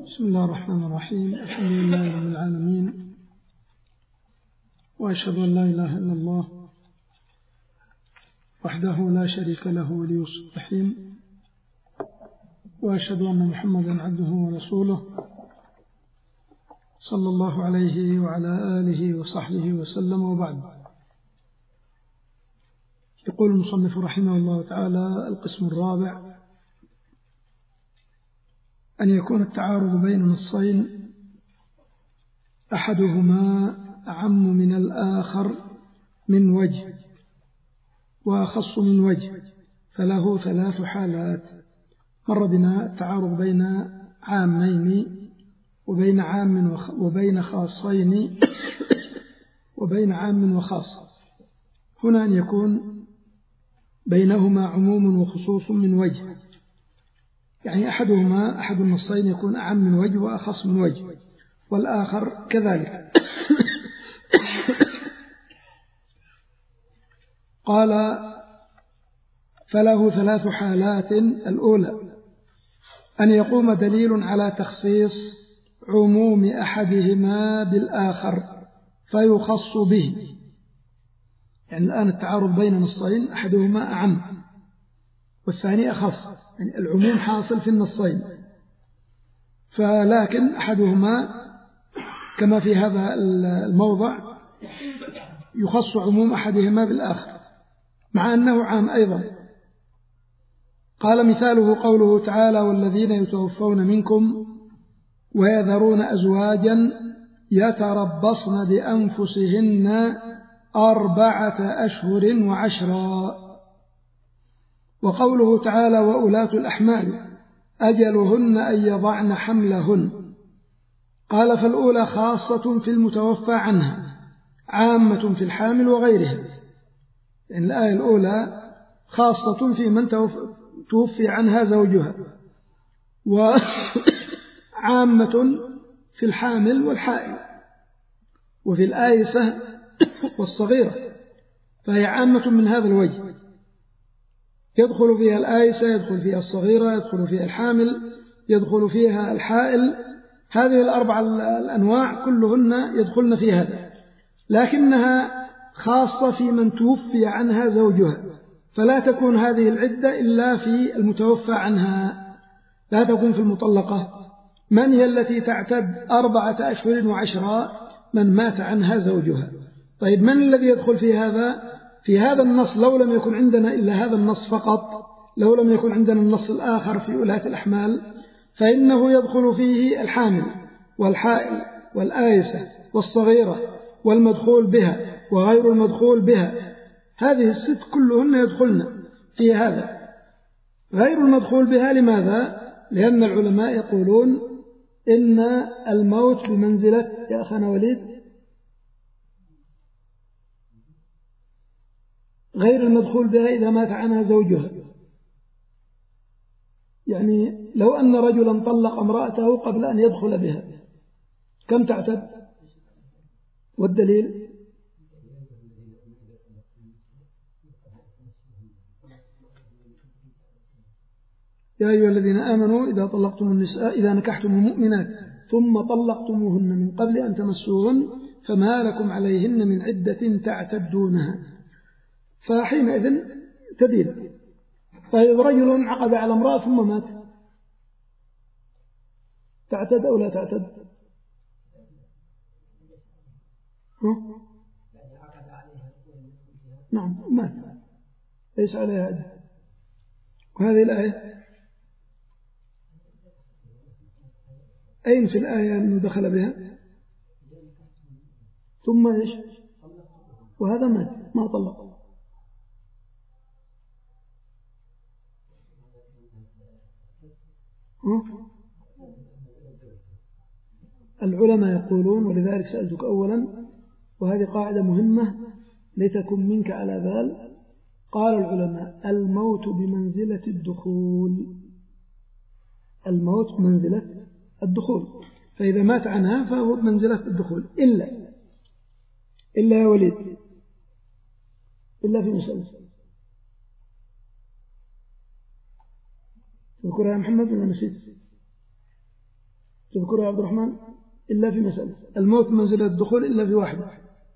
بسم الله الرحمن الرحيم. الحمد لله رب العالمين، وأشهد أن لا إله إلا الله وحده لا شريك له ولي الصالحين، وأشهد أن محمدا عبده ورسوله صلى الله عليه وعلى آله وصحبه وسلم، وبعد. يقول المصنف رحمه الله تعالى: القسم الرابع: أن يكون التعارض بين نصين أحدهما أعم من الآخر من وجه وأخص من وجه، فله ثلاث حالات. مر بنا التعارض بين عامين وبين عام وبين خاصين وبين عام وخاص. هنا أن يكون بينهما عموم وخصوص من وجه، يعني أحد النصين يكون أعم من وجه وأخص من وجه، والآخر كذلك. قال: فله ثلاث حالات. الأولى أن يقوم دليل على تخصيص عموم أحدهما بالآخر فيخص به. يعني الآن التعارض بين نصين أحدهما أعم والثاني أخص، يعني العموم حاصل في النصين، فلكن أحدهما كما في هذا الموضع يخص عموم أحدهما بالآخر مع أنه عام أيضا. قال: مثاله قوله تعالى: والذين يتوفون منكم ويذرون أزواجا يتربصن بأنفسهن 4 أشهر وعشرا. وقوله تعالى: وأولاة الأحمال أجلهن أن يضعن حملهن. قال: فالأولى خاصة في المتوفى عنها، عامة في الحامل وغيرها. يعني الآية الأولى خاصة في من توفي عنها زوجها، وعامة في الحامل والحائل، وفي الآيسة والصغيرة، فهي عامة من هذا الوجه، يدخل فيها الآيسة، يدخل فيها الصغيرة، يدخل فيها الحامل، يدخل فيها الحائل. هذه 4 الأنواع كلهن يدخلن في هذا، لكنها خاصة في من توفي عنها زوجها، فلا تكون هذه العدة إلا في المتوفى عنها، لا تكون في المطلقة. من هي التي تعتد 4 أشهر وعشرا؟ من مات عنها زوجها. طيب، من الذي يدخل في هذا؟ في هذا النص، لو لم يكن عندنا إلا هذا النص فقط، لو لم يكن عندنا النص الآخر في أولاة الأحمال، فإنه يدخل فيه الحامل والحائل والآيسة والصغيرة والمدخول بها وغير المدخول بها. هذه ال6 كلهن يدخلن في هذا. غير المدخول بها لماذا؟ لأن العلماء يقولون إن الموت بمنزلة، يا أخانا وليد، غير المدخول بها إذا مات عنها زوجها. يعني لو أن رجلا طلق امرأته قبل أن يدخل بها، كم تعتد؟ والدليل؟ يا أيها الذين آمنوا إذا طلقتم النساء، إذا نكحتم المؤمنات ثم طلقتموهن من قبل أن تمسوهن فما لكم عليهن من عدة تعتدونها، فحينئذ تبين. طيب، رجل عقد على امرأة ثم مات، تعتد أو لا تعتد؟ نعم، مات، ليس عليها عدة. وهذه الآية أين في الآية أنه دخل بها ثم إيش؟ وهذا مات ما طلق. العلماء يقولون، ولذلك سألتك أولا، وهذه قاعدة مهمة لتكن منك على بال. قال العلماء: الموت بمنزلة الدخول، الموت بمنزلة الدخول، فإذا مات عنها فهو بمنزلة الدخول، إلا يا وليد، إلا في مسألة. تذكرها يا محمد ولا نسيت؟ تذكرها يا عبد الرحمن؟ إلا في مسألة الموت منزلة الدخول إلا في واحدة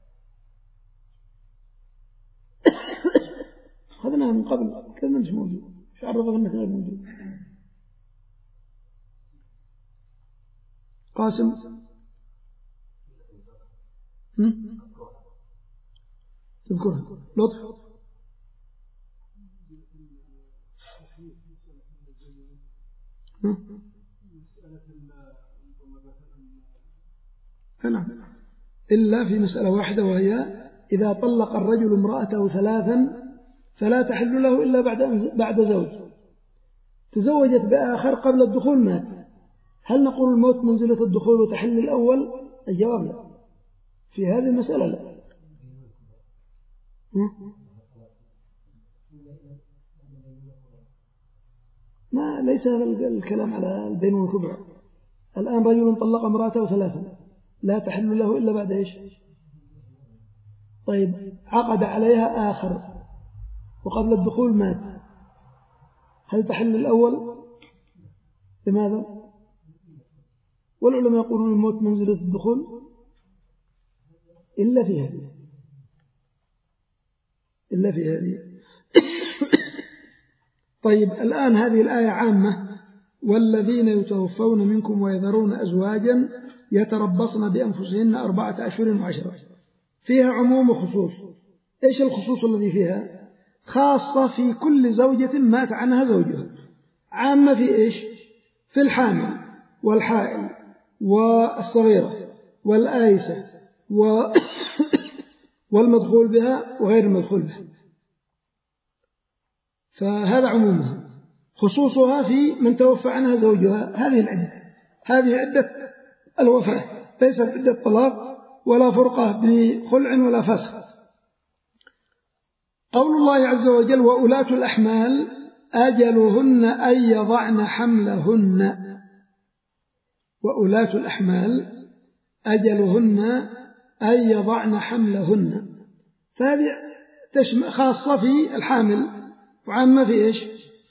أخذناها من قبل كذا مش موجود، مش عرفك أنك غير موجود. قاسم تذكرها؟ لطف نعم، إلا في مسألة واحدة، وهي إذا طلق الرجل امرأته 3 فلا تحل له إلا بعد زوج، تزوجت بآخر قبل الدخول مات، هل نقول الموت منزلة الدخول وتحل الأول؟ الجواب لا، في هذه المسألة لا. ما ليس الكلام على البينونة الكبرى. الآن رجل طلق امرأته 3 لا تحل له إلا بعد إيش؟ طيب عقد عليها آخر وقبل الدخول مات، هل تحل الأول؟ لماذا؟ والعلماء يقولون الموت منزلة الدخول إلا في هذه، إلا في هذه. طيب الآن هذه الآية عامة، والذين يتوفون منكم ويذرون أزواجا يتربصن بأنفسهن 4 أشهر و10، فيها عموم وخصوص. إيش الخصوص الذي فيها؟ خاصة في كل زوجة مات عنها زوجها، عامة في إيش؟ في الحامل والحائل والصغيرة والآيسة والمدخول بها وغير المدخول بها، فهذا عمومها. خصوصها في من توفى عنها زوجها، هذه العدة، هذه عدة الوفاة، ليست عدة طلاق ولا فرقة بخلع ولا فسخ. قول الله عز وجل وأولاة الأحمال أجلهن أن يضعن حملهن، وأولاة الأحمال أجلهن أن يضعن حملهن، فهذه خاصة في الحامل وعامة في إيش؟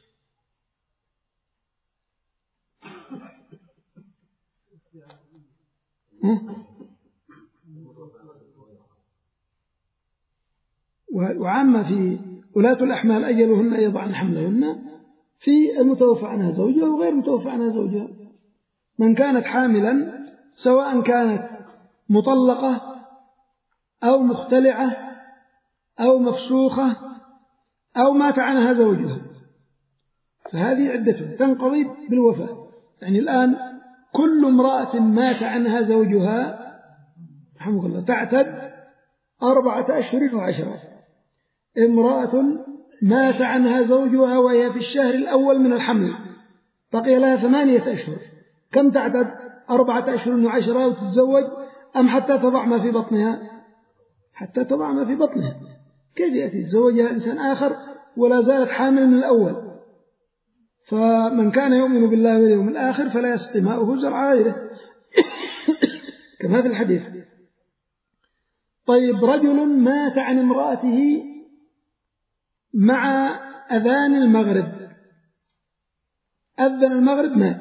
وعامة في ولاة الأحمال أجلهن أن يضعن حملهن في المتوفى عنها زوجها وغير متوفى عنها زوجها. من كانت حاملا سواء كانت مطلقة أو مختلعة أو مفسوخة أو مات عنها زوجها، فهذه عدتها تنقضي بالوفاة. يعني الآن كل امرأة مات عنها زوجها رحمه الله تعتد 4 أشهر و10. امرأة مات عنها زوجها وهي في الشهر الأول من الحمل بقي لها 8 أشهر، كم تعتد؟ 4 أشهر و10 وتتزوج، أم حتى تضع ما في بطنها؟ حتى تضع ما في بطنها. كيف يأتي تزوجها إنسان آخر ولا زالت حامل من الأول؟ فمن كان يؤمن بالله واليوم الآخر فلا يسقي ماؤه زرع غيره كما في الحديث. طيب رجل مات عن امرأته مع أذان المغرب، أذن المغرب مات،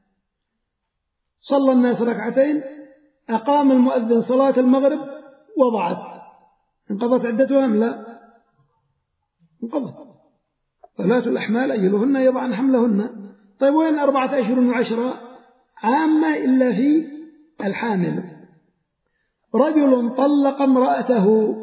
صلى الناس 2 أقام المؤذن صلاة المغرب وضعت، انقضت عدتها أم لا؟ انقضت. ولاة الأحمال أجلهن يضعن حملهن. طيب وين 4 أشهر و10؟ عامة إلا في الحامل. رجل طلق امرأته،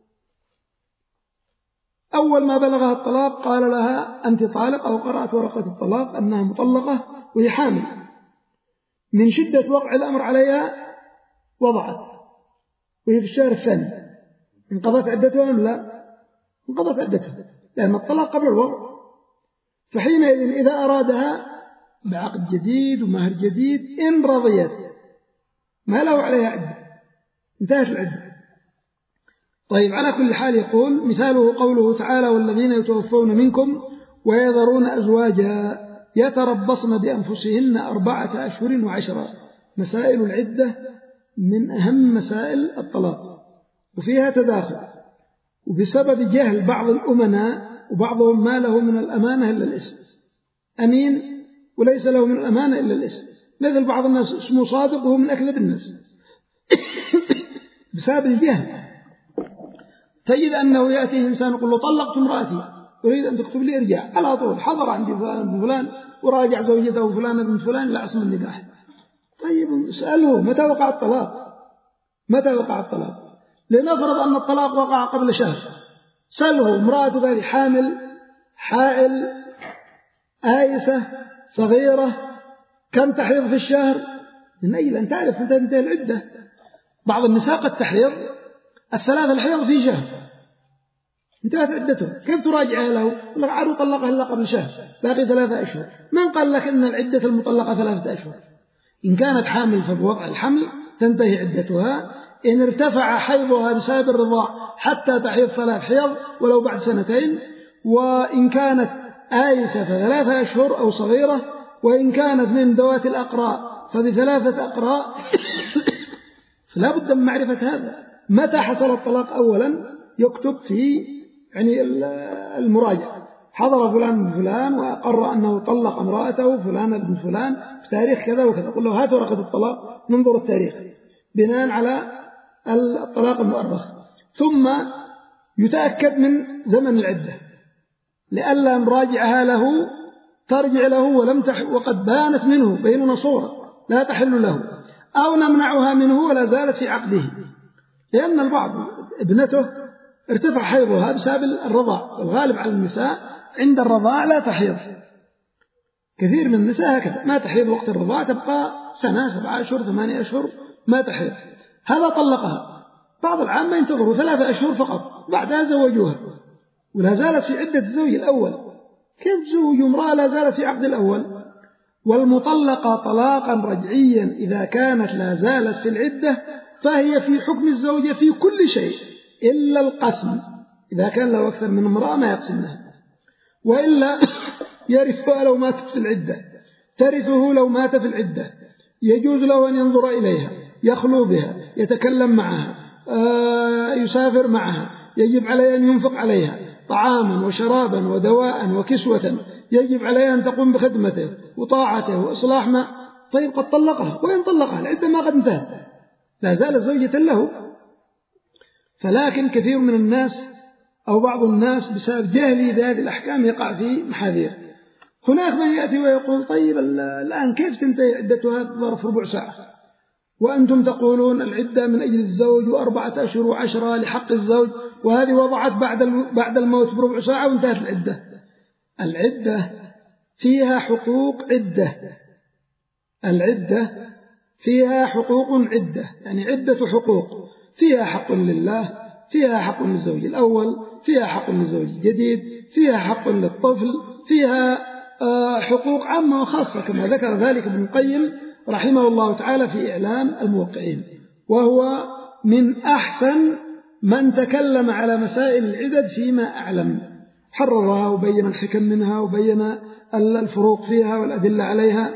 أول ما بلغها الطلاق قال لها أنت طالق، أو قرأت ورقة الطلاق أنها مطلقة وهي حامل، من شدة وقع الأمر عليها وضعت وهي في الشهر الثاني، انقضت عدتها أم لا؟ انقضت عدتها، لأن الطلاق قبل الوضع. فحينئذ إذا أرادها بعقد جديد ومهر جديد إن رضيت ما له عليها عدة، انتهت العدة. طيب على كل حال يقول مثاله قوله تعالى والذين يتوفون منكم ويذرون أزواجا يتربصن بأنفسهن 4 أشهر و10. مسائل العدة من أهم مسائل الطلاق، وفيها تداخل، وبسبب جهل بعض الأمناء، وبعضهم ما له من الأمانة إلا الاسم، أمين وليس له من الأمانة إلا الاسم، مثل بعض الناس اسمه صادق وهو من أكذب الناس بسبب الجهل. تجد أنه يأتي إنسان يقول له طلقت امرأتي أريد أن تكتب لي إرجاع، على طول حضر عندي فلان وراجع زوجته فلان ابن فلان لا اسم النكاح. طيب اسأله متى وقع الطلاق؟ متى وقع الطلاق؟ لنفرض أن الطلاق وقع قبل شهر، سأله امرأتك هذه حامل، حائل، آيسة، صغيرة، كم تحيض في الشهر؟ من أجل أن تعرف متى تنتهي العدة. بعض النساء قد تحيض 3 الحيض في شهر انتهت عدته، كيف تراجعها له؟ لك عارو طلقها إلا قبل شهر باقي 3 أشهر. من قال لك أن العدة المطلقة 3 أشهر؟ إن كانت حامل فبوضع الحمل تنتهي عدتها، إن ارتفع حيضها بسبب الرضاع حتى تحيض 3 حيض ولو بعد 2 سنين، وإن كانت آيسة ف3 أشهر أو صغيرة، وإن كانت من ذوات الأقراء ف3 أقراء. فلا بد من معرفة هذا. متى حصل الطلاق؟ أولا يكتب في يعني المراجع حضر فلان بن فلان وأقر أنه طلق امرأته فلان بن فلان في تاريخ كذا وكذا، قل له هات ورقة الطلاق ننظر التاريخ بناء على الطلاق المؤرخ، ثم يتأكد من زمن العدة لئلا نراجعها له ترجع له ولم وقد بانت منه بيننا صورة لا تحل له، أو نمنعها منه ولا زالت في عقده. لأن البعض ابنته ارتفع حيضها بسبب الرضاع، والغالب على النساء عند الرضاع لا تحيض، كثير من النساء هكذا ما تحيض وقت الرضاع، تبقى 1 7 أشهر 8 أشهر ما تحيض. هذا طلقها. بعض العامة ينتظروا 3 أشهر فقط بعدها زوجوها ولا زالت في عدة الزوج الأول. كيف تزوج امرأة لا زالت في عقد الأول؟ والمطلقة طلاقا رجعيا إذا كانت لا زالت في العدة فهي في حكم الزوجة في كل شيء إلا القسم، إذا كان له أكثر من امرأة ما يقسمها، وإلا يرثها لو ماتت في العدة، ترثه لو مات في العدة، يجوز له أن ينظر إليها، يخلو بها، يتكلم معها، يسافر معها، يجب عليه أن ينفق عليها طعاما وشرابا ودواء وكسوة، يجب عليه أن تقوم بخدمته وطاعته وإصلاح ما. طيب قد طلقها، وإن طلقها العدة ما قد انتهت لا زالت زوجة له. فلكن كثير من الناس أو بعض الناس بسبب جهله بهذه الأحكام يقع في محاذير. هناك من يأتي ويقول طيب الآن كيف تنتهي عدتها بظرف ربع ساعة، وأنتم تقولون العدة من أجل الزوج و4 أشهر و10 لحق الزوج، وهذه وضعت بعد الموت بربع ساعة وانتهت العدة. العدة فيها حقوق عدة، العدة فيها حقوق عدة، يعني عدة حقوق، فيها حق لله، فيها حق للزوج الأول، فيها حق للزوج الجديد، فيها حق للطفل، فيها حقوق عامة وخاصة كما ذكر ذلك ابن القيم رحمه الله تعالى في إعلام الموقعين، وهو من أحسن من تكلم على مسائل العدد فيما أعلم، حررها وبين الحكم منها وبين الفروق فيها والأدلة عليها.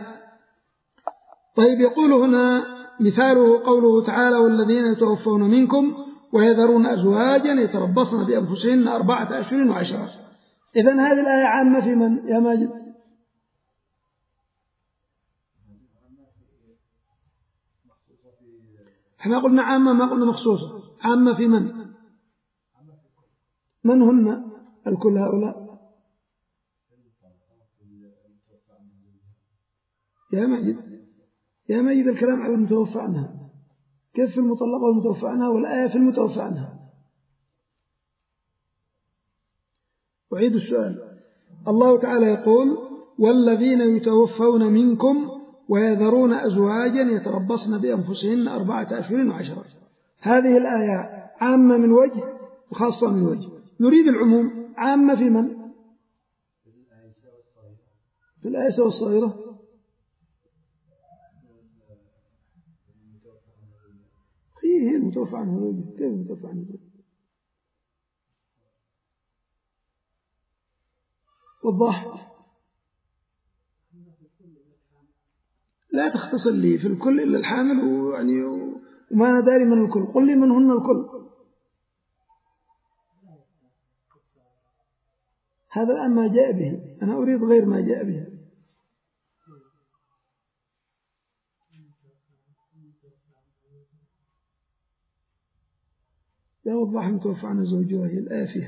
طيب يقول هنا مثاله قوله تعالى والذين يتوفون منكم ويذرون أزواجا يتربصن بأنفسهن 4 أشهر و10. إذن هذه الآية عامة في من يا ماجد؟ احنا قلنا عامة ما قلنا مخصوصة. عامة في من هن الكل هؤلاء؟ يا ماجد الكلام على المتوفى عنها، كيف في المطلقة والمتوفى عنها والآية في المتوفى عنها؟ أعيد السؤال. الله تعالى يقول والذين يتوفون منكم ويذرون أزواجا يتربصن بأنفسهن 4 أشهر و10. هذه الآية عامة من وجه وخاصة من وجه. نريد العموم. عامة في من؟ في الآيسة والصغيرة. هي المتوفى عنها زوجها. كيف المتوفى عنها زوجها؟ وضح. لا تختصر لي في الكل إلا الحامل ويعني وما أنا داري من الكل. قل لي من هن الكل. هذا الآن ما جاء به، أنا أريد غير ما جاء به. لا وضح متوفى عن زوجها هي الآية فيها.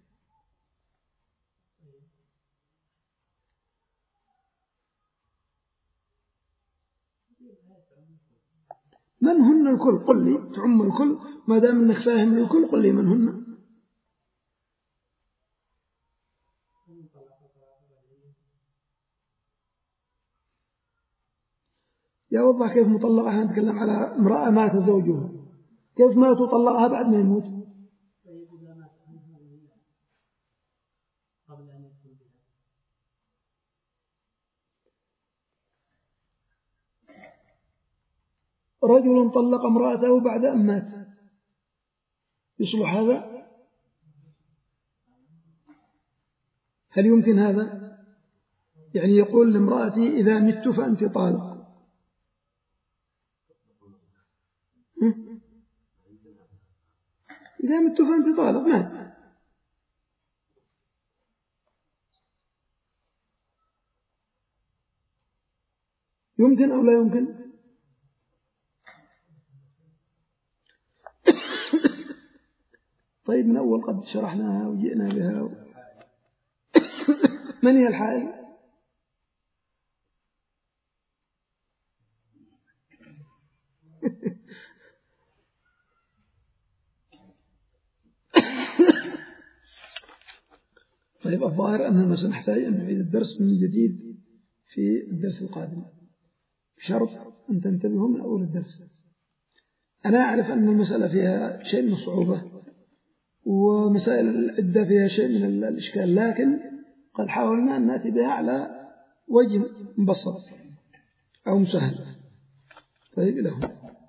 من هن الكل؟ قل لي تعم الكل، ما دام أنك فاهم الكل قل لي من هن. يا وضح كيف مطلقها، نتكلم على امرأة مات زوجها، كيف ما تطلقها بعد ما يموت؟ رجل طلق امرأته بعد أن مات، يصلح هذا؟ هل يمكن هذا؟ يعني يقول لامرأتي إذا مت فأنت طالق، إذا مت فأنت طالق، مات. يمكن أو لا يمكن؟ طيب من أول قد شرحناها وجئنا بها. من هي الحائل؟ طيب الظاهر أننا سنحتاج أن نعيد الدرس من جديد في الدرس القادم، بشرط أن تنتبهوا من أول الدرس. أنا أعرف أن المسألة فيها شيء من الصعوبة ومسائل العدة فيها شيء من الإشكال، لكن قد حاولنا أن نأتي بها على وجه مبسط أو مسهل. طيب إلى هنا.